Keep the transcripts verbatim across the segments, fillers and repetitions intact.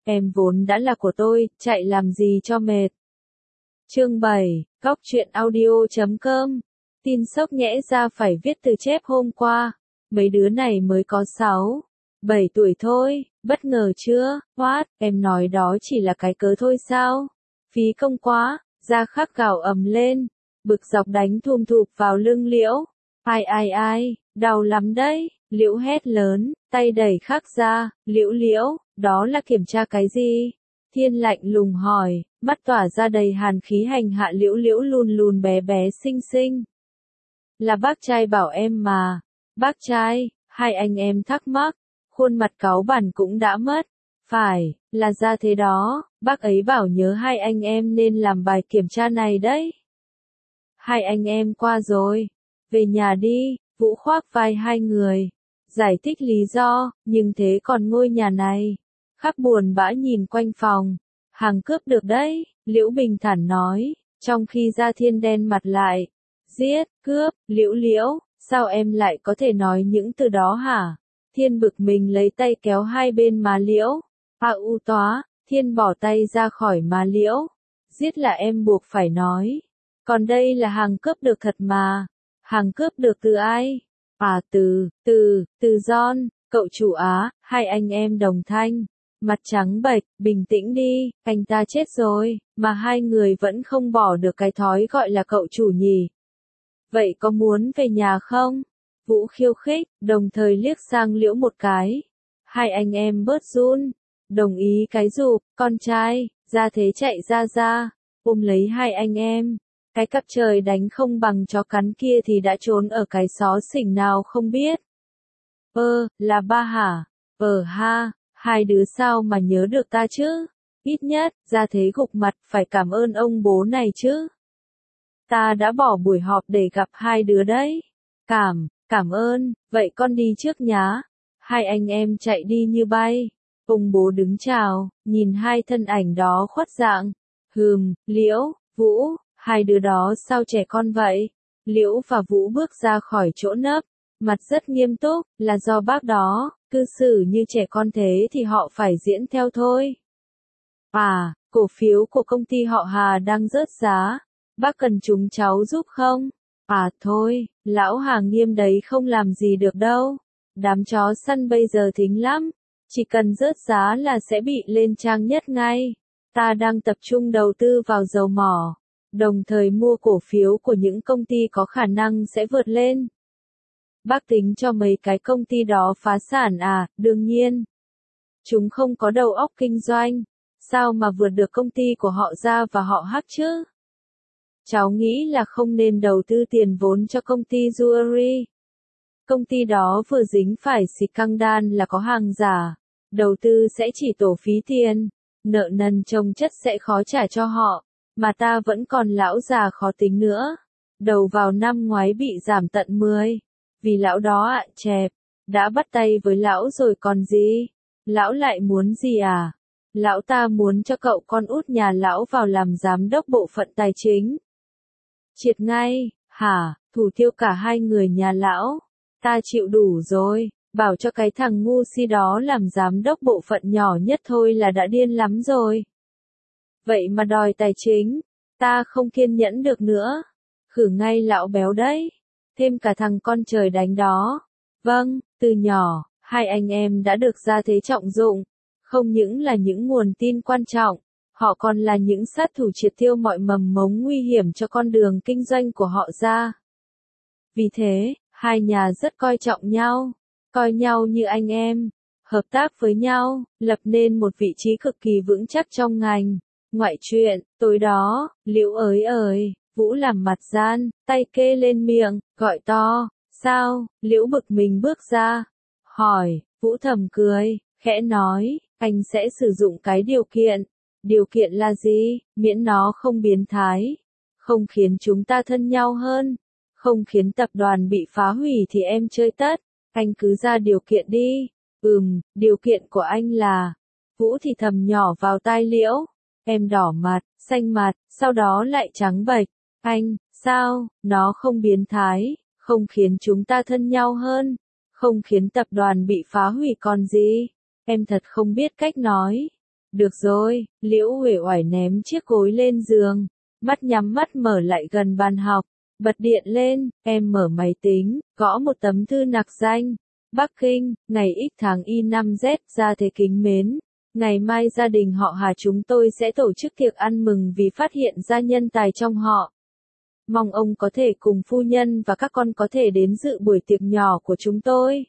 em vốn đã là của tôi, chạy làm gì cho mệt. Chương bảy, Góc truyện audio chấm com. Tin sốc nhẽ ra phải viết từ chép hôm qua. Mấy đứa này mới có sáu, bảy tuổi thôi, bất ngờ chưa? What, em nói đó chỉ là cái cớ thôi sao? Phí công quá, Gia Khắc gào ầm lên, bực dọc đánh thùm thụp vào lưng Liễu. Ai ai ai, đau lắm đấy, Liễu hét lớn, tay đẩy Khắc ra, Liễu Liễu, đó là kiểm tra cái gì? Thiên lạnh lùng hỏi, mắt tỏa ra đầy hàn khí hành hạ Liễu Liễu lùn lùn bé bé xinh xinh. Là bác trai bảo em mà. Bác trai, hai anh em thắc mắc, khuôn mặt cáu bẳn cũng đã mất. Phải, là ra thế đó, bác ấy bảo nhớ hai anh em nên làm bài kiểm tra này đấy. Hai anh em qua rồi, về nhà đi, Vũ khoác vai hai người, giải thích lý do, nhưng thế còn ngôi nhà này. Khắc buồn bã nhìn quanh phòng, hàng cướp được đấy, Liễu bình thản nói, trong khi Gia Thiên đen mặt lại. Giết, cướp, Liễu Liễu, sao em lại có thể nói những từ đó hả? Thiên bực mình lấy tay kéo hai bên má Liễu. À u tóa, Thiên bỏ tay ra khỏi má Liễu. Giết là em buộc phải nói. Còn đây là hàng cướp được thật mà. Hàng cướp được từ ai? À từ, từ, từ John, cậu chủ Á, hai anh em đồng thanh. Mặt trắng bệch, bình tĩnh đi, anh ta chết rồi, mà hai người vẫn không bỏ được cái thói gọi là cậu chủ nhỉ. Vậy có muốn về nhà không? Vũ khiêu khích, đồng thời liếc sang Liễu một cái. Hai anh em bớt run, đồng ý cái rụp, con trai, ra thế chạy ra ra, ôm lấy hai anh em. Cái cặp trời đánh không bằng chó cắn kia thì đã trốn ở cái xó xỉnh nào không biết. Ơ, là ba hả? Ờ ha, hai đứa sao mà nhớ được ta chứ? Ít nhất, ra thế gục mặt, phải cảm ơn ông bố này chứ. Ta đã bỏ buổi họp để gặp hai đứa đấy. Cảm, cảm ơn, vậy con đi trước nhá. Hai anh em chạy đi như bay. Ông bố đứng chào, nhìn hai thân ảnh đó khuất dạng. Hừm, Liễu, Vũ, hai đứa đó sao trẻ con vậy? Liễu và Vũ bước ra khỏi chỗ nấp, mặt rất nghiêm túc, là do bác đó, cư xử như trẻ con thế thì họ phải diễn theo thôi. À, cổ phiếu của công ty họ Hà đang rớt giá. Bác cần chúng cháu giúp không? À thôi, lão Hà nghiêm đấy không làm gì được đâu. Đám chó săn bây giờ thính lắm. Chỉ cần rớt giá là sẽ bị lên trang nhất ngay. Ta đang tập trung đầu tư vào dầu mỏ. Đồng thời mua cổ phiếu của những công ty có khả năng sẽ vượt lên. Bác tính cho mấy cái công ty đó phá sản à? Đương nhiên. Chúng không có đầu óc kinh doanh. Sao mà vượt được công ty của họ Gia và họ Hắc chứ? Cháu nghĩ là không nên đầu tư tiền vốn cho công ty Jewelry. Công ty đó vừa dính phải scandal là có hàng giả. Đầu tư sẽ chỉ tổ phí tiền. Nợ nần chồng chất sẽ khó trả cho họ. Mà ta vẫn còn lão già khó tính nữa. Đầu vào năm ngoái bị giảm tận mười. Vì lão đó ạ à, chẹp. Đã bắt tay với lão rồi còn gì? Lão lại muốn gì à? Lão ta muốn cho cậu con út nhà lão vào làm giám đốc bộ phận tài chính. Triệt ngay, hả, thủ tiêu cả hai người nhà lão. Ta chịu đủ rồi, bảo cho cái thằng ngu si đó làm giám đốc bộ phận nhỏ nhất thôi là đã điên lắm rồi. Vậy mà đòi tài chính, ta không kiên nhẫn được nữa. Khử ngay lão béo đấy, thêm cả thằng con trời đánh đó. Vâng, từ nhỏ, hai anh em đã được ra thế trọng dụng. Không những là những nguồn tin quan trọng, họ còn là những sát thủ triệt tiêu mọi mầm mống nguy hiểm cho con đường kinh doanh của họ Gia. Vì thế, hai nhà rất coi trọng nhau, coi nhau như anh em, hợp tác với nhau, lập nên một vị trí cực kỳ vững chắc trong ngành. Ngoại truyện, tối đó, Liễu ới ơi, Vũ làm mặt gian, tay kê lên miệng, gọi to, sao, Liễu bực mình bước ra, hỏi, Vũ thầm cười, khẽ nói, anh sẽ sử dụng cái điều kiện. Điều kiện là gì? Miễn nó không biến thái, không khiến chúng ta thân nhau hơn, không khiến tập đoàn bị phá hủy thì em chơi tất. Anh cứ ra điều kiện đi. Ừm, điều kiện của anh là. Vũ thì thầm nhỏ vào tai Liễu. Em đỏ mặt, xanh mặt, sau đó lại trắng bệch. Anh, sao, nó không biến thái, không khiến chúng ta thân nhau hơn, không khiến tập đoàn bị phá hủy còn gì. Em thật không biết cách nói. Được rồi, Liễu uể oải ném chiếc gối lên giường, mắt nhắm mắt mở lại gần bàn học, bật điện lên, em mở máy tính, gõ một tấm thư nặc danh. Bắc Kinh, ngày X tháng Y năm Z, Gia Thế kính mến. Ngày mai gia đình họ Hà chúng tôi sẽ tổ chức tiệc ăn mừng vì phát hiện ra nhân tài trong họ. Mong ông có thể cùng phu nhân và các con có thể đến dự buổi tiệc nhỏ của chúng tôi.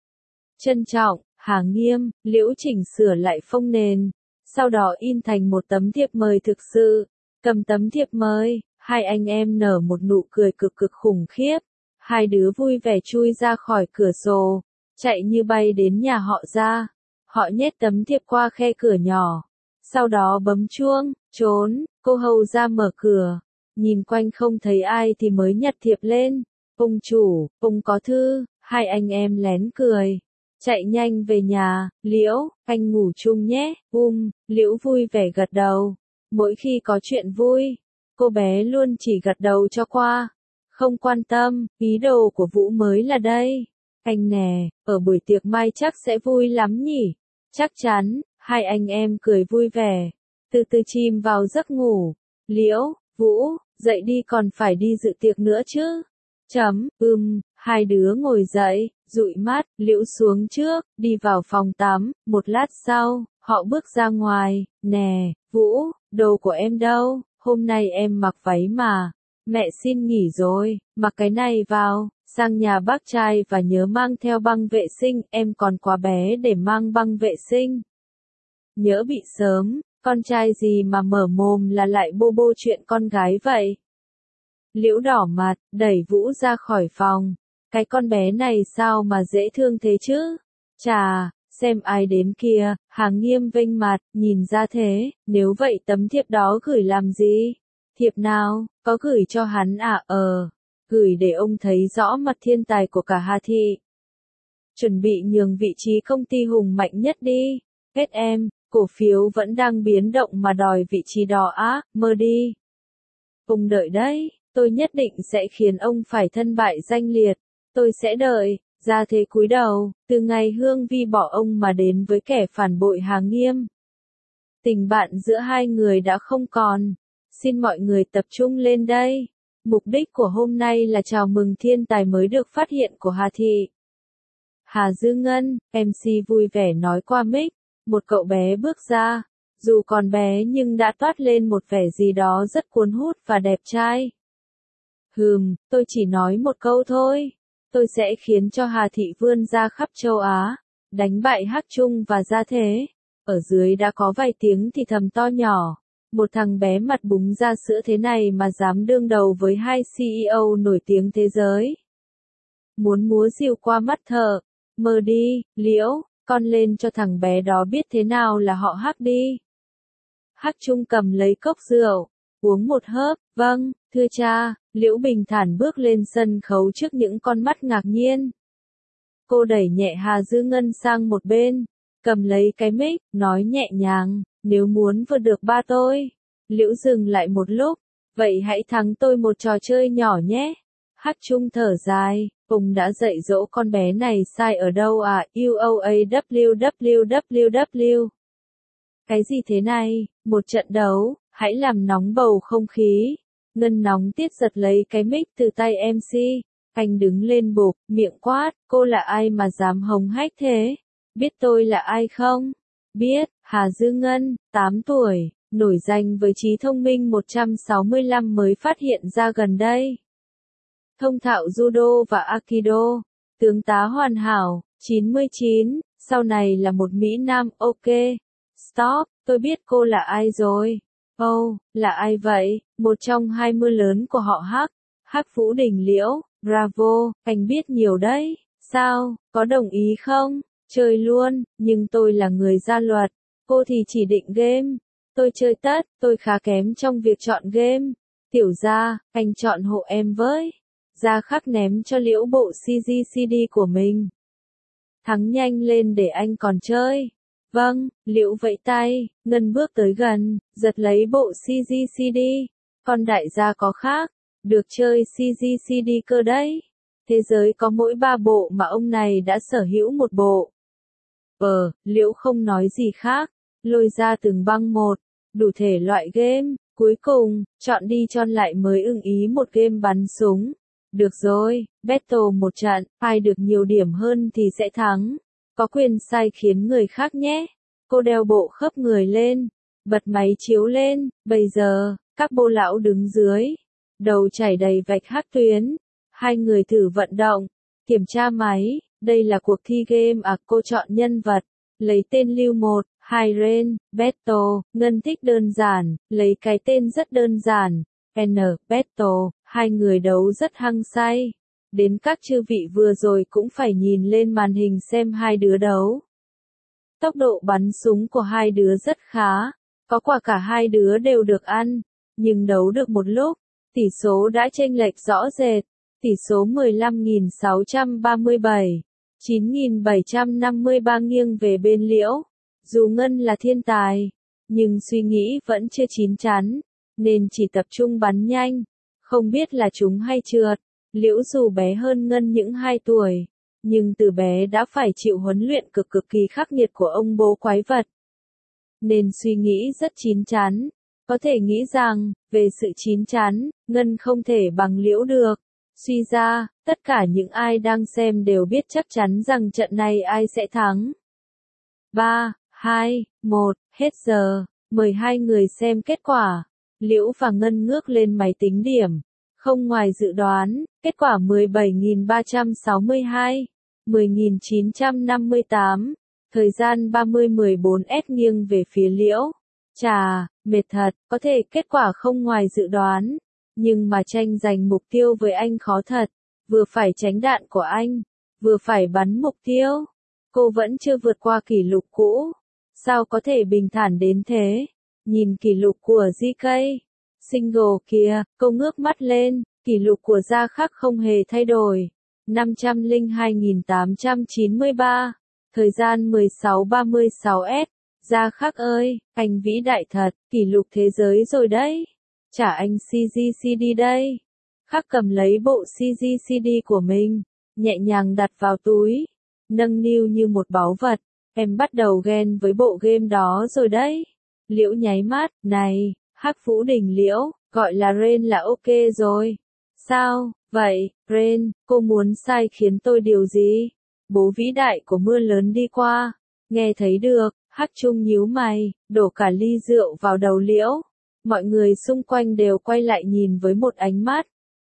Trân trọng, Hà Nghiêm. Liễu chỉnh sửa lại phông nền, sau đó in thành một tấm thiệp mời thực sự. Cầm tấm thiệp mời, hai anh em nở một nụ cười cực cực khủng khiếp. Hai đứa vui vẻ chui ra khỏi cửa sổ, chạy như bay đến nhà họ Gia. Họ nhét tấm thiệp qua khe cửa nhỏ, sau đó bấm chuông, trốn, cô hầu ra mở cửa, nhìn quanh không thấy ai thì mới nhặt thiệp lên. Ông chủ, ông có thư. Hai anh em lén cười, chạy nhanh về nhà. Liễu, anh ngủ chung nhé. Um, Liễu vui vẻ gật đầu. Mỗi khi có chuyện vui, cô bé luôn chỉ gật đầu cho qua, không quan tâm. Ý đồ của Vũ mới là đây. Anh nè, ở buổi tiệc mai chắc sẽ vui lắm nhỉ? Chắc chắn. Hai anh em cười vui vẻ, từ từ chìm vào giấc ngủ. Liễu, Vũ, dậy đi, còn phải đi dự tiệc nữa chứ. Chấm, ừm, hai đứa ngồi dậy, dụi mắt. Liễu xuống trước, đi vào phòng tắm. Một lát sau, họ bước ra ngoài. Nè, Vũ, đồ của em đâu? Hôm nay em mặc váy mà. Mẹ xin nghỉ rồi, mặc cái này vào. Sang nhà bác trai và nhớ mang theo băng vệ sinh, em còn quá bé để mang băng vệ sinh. Nhớ bị sớm, con trai gì mà mở mồm là lại bô bô chuyện con gái vậy. Liễu đỏ mặt, đẩy Vũ ra khỏi phòng. Cái con bé này sao mà dễ thương thế chứ? Chà, xem ai đến kìa. Hà Nghiêm vênh mặt, nhìn ra thế. Nếu vậy tấm thiệp đó gửi làm gì? Thiệp nào, có gửi cho hắn à? Ờ, gửi để ông thấy rõ mặt thiên tài của cả Hà Thị. Chuẩn bị nhường vị trí công ty hùng mạnh nhất đi. Hết em, cổ phiếu vẫn đang biến động mà đòi vị trí đó á, mơ đi. Ông đợi đấy, tôi nhất định sẽ khiến ông phải thân bại danh liệt. Tôi sẽ đợi. Gia Thế cúi đầu, từ ngày Hương Vi bỏ ông mà đến với kẻ phản bội Hà Nghiêm. Tình bạn giữa hai người đã không còn. Xin mọi người tập trung lên đây. Mục đích của hôm nay là chào mừng thiên tài mới được phát hiện của Hà Thị. Hà Dư Ngân, em xê vui vẻ nói qua mic. Một cậu bé bước ra. Dù còn bé nhưng đã toát lên một vẻ gì đó rất cuốn hút và đẹp trai. Hừm, tôi chỉ nói một câu thôi. Tôi sẽ khiến cho Hà Thị vươn ra khắp châu Á, đánh bại Hắc Trung và Gia Thế. Ở dưới đã có vài tiếng thì thầm to nhỏ. Một thằng bé mặt búng ra sữa thế này mà dám đương đầu với hai xê e ô nổi tiếng thế giới. Muốn múa rìu qua mắt thợ. Mơ đi, Liễu, con lên cho thằng bé đó biết thế nào là họ Hắc đi. Hắc Trung cầm lấy cốc rượu, uống một hớp. Vâng, thưa cha. Liễu bình thản bước lên sân khấu trước những con mắt ngạc nhiên. Cô đẩy nhẹ Hà Dư Ngân sang một bên, cầm lấy cái mic, nói nhẹ nhàng, nếu muốn vượt được ba tôi. Liễu dừng lại một lúc, vậy hãy thắng tôi một trò chơi nhỏ nhé. Hắc Trung thở dài, ông đã dạy dỗ con bé này sai ở đâu à? u a w w w w. Cái gì thế này? Một trận đấu, hãy làm nóng bầu không khí. Ngân nóng tiết giật lấy cái mic từ tay em xê. Anh đứng lên bục, miệng quát, cô là ai mà dám hống hách thế? Biết tôi là ai không? Biết, Hà Dư Ngân, tám tuổi, nổi danh với trí thông minh một trăm sáu mươi lăm mới phát hiện ra gần đây. Thông thạo judo và aikido, tướng tá hoàn hảo, chín mươi chín, sau này là một Mỹ Nam. Ok, stop, tôi biết cô là ai rồi. Oh, là ai vậy? Một trong hai mưa lớn của họ Hắc. Hắc Vũ Đình Liễu, bravo, anh biết nhiều đấy. Sao, có đồng ý không? Chơi luôn, nhưng tôi là người ra luật. Cô thì chỉ định game. Tôi chơi tất, tôi khá kém trong việc chọn game. Tiểu Gia, anh chọn hộ em với. Gia Khắc ném cho Liễu bộ xê giê xê đê của mình. Thắng nhanh lên để anh còn chơi. Vâng, Liễu vẫy tay, Ngân bước tới gần, giật lấy bộ xê giê xê đê. Con đại gia có khác, được chơi xê giê xê đê cơ đấy. Thế giới có mỗi ba bộ mà ông này đã sở hữu một bộ. Ờ, Liễu không nói gì khác, lôi ra từng băng một, đủ thể loại game, cuối cùng, chọn đi chọn lại mới ưng ý một game bắn súng. Được rồi, battle một trận, ai được nhiều điểm hơn thì sẽ thắng. Có quyền sai khiến người khác nhé. Cô đeo bộ khớp người lên, bật máy chiếu lên, bây giờ, các bô lão đứng dưới. Đầu chảy đầy vạch hắc tuyến. Hai người thử vận động, kiểm tra máy, đây là cuộc thi game à, cô chọn nhân vật, lấy tên lưu một, hai Ren, Battle, Ngân thích đơn giản, lấy cái tên rất đơn giản, N, Battle, hai người đấu rất hăng say. Đến các chư vị vừa rồi cũng phải nhìn lên màn hình xem hai đứa đấu. Tốc độ bắn súng của hai đứa rất khá, có quả cả hai đứa đều được ăn, nhưng đấu được một lúc, tỷ số đã chênh lệch rõ rệt, tỷ số mười lăm nghìn sáu trăm ba mươi bảy, chín nghìn bảy trăm năm mươi ba nghiêng về bên Liễu. Dù Ngân là thiên tài, nhưng suy nghĩ vẫn chưa chín chắn, nên chỉ tập trung bắn nhanh, không biết là trúng hay trượt. Liễu dù bé hơn Ngân những hai tuổi, nhưng từ bé đã phải chịu huấn luyện cực cực kỳ khắc nghiệt của ông bố quái vật. Nên suy nghĩ rất chín chắn, có thể nghĩ rằng, về sự chín chắn, Ngân không thể bằng Liễu được. Suy ra, tất cả những ai đang xem đều biết chắc chắn rằng trận này ai sẽ thắng. ba, hai, một, hết giờ, mời hai người xem kết quả. Liễu và Ngân ngước lên máy tính điểm. Không ngoài dự đoán, kết quả mười bảy nghìn ba trăm sáu mươi hai, mười nghìn chín trăm năm mươi tám, thời gian ba mươi mười bốn S nghiêng về phía Liễu. Chà, mệt thật, có thể kết quả không ngoài dự đoán, nhưng mà tranh giành mục tiêu với anh khó thật, vừa phải tránh đạn của anh, vừa phải bắn mục tiêu. Cô vẫn chưa vượt qua kỷ lục cũ, sao có thể bình thản đến thế? Nhìn kỷ lục của giê ca, single kia, cô ngước mắt lên, kỷ lục của Gia Khắc không hề thay đổi, năm trăm lẻ hai nghìn tám trăm chín mươi ba, thời gian mười sáu ba mươi sáu S. Gia Khắc ơi, anh vĩ đại thật, kỷ lục thế giới rồi đấy. Trả anh xê giê xê đê đây. Khắc cầm lấy bộ xê giê xê đê của mình, nhẹ nhàng đặt vào túi, nâng niu như một báu vật. Em bắt đầu ghen với bộ game đó rồi đấy. Liễu nháy mắt, này, Hắc Vũ Đình Liễu, gọi là Ren là ok rồi. Sao, vậy, Ren, cô muốn sai khiến tôi điều gì? Bố vĩ đại của mưa lớn đi qua. Nghe thấy được, Hắc Trung nhíu mày, đổ cả ly rượu vào đầu Liễu. Mọi người xung quanh đều quay lại nhìn với một ánh mắt.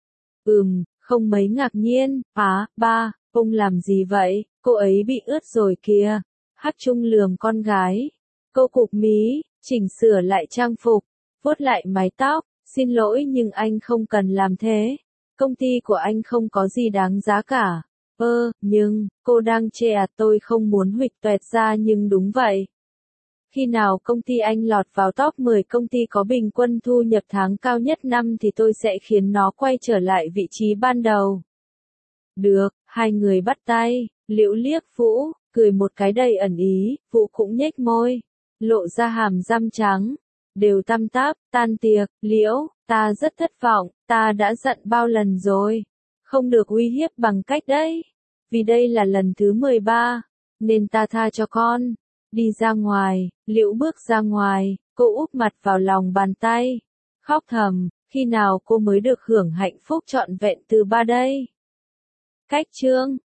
Ừm, không mấy ngạc nhiên, á, ba, ông làm gì vậy, cô ấy bị ướt rồi kìa. Hắc Trung lườm con gái. Cô cụp mí, chỉnh sửa lại trang phục, vuốt lại mái tóc, xin lỗi nhưng anh không cần làm thế. Công ty của anh không có gì đáng giá cả. Ơ, nhưng, cô đang chê à, tôi không muốn huỵch toẹt ra nhưng đúng vậy. Khi nào công ty anh lọt vào top mười công ty có bình quân thu nhập tháng cao nhất năm thì tôi sẽ khiến nó quay trở lại vị trí ban đầu. Được, hai người bắt tay, Liễu liếc Vũ, cười một cái đầy ẩn ý, Vũ cũng nhếch môi, lộ ra hàm răng trắng, đều tăm táp, tan tiệc, Liễu, ta rất thất vọng, ta đã giận bao lần rồi, không được uy hiếp bằng cách đấy, vì đây là lần thứ mười ba, nên ta tha cho con. Đi ra ngoài, Liễu bước ra ngoài, cô úp mặt vào lòng bàn tay, khóc thầm, khi nào cô mới được hưởng hạnh phúc trọn vẹn từ ba đây? Cách chương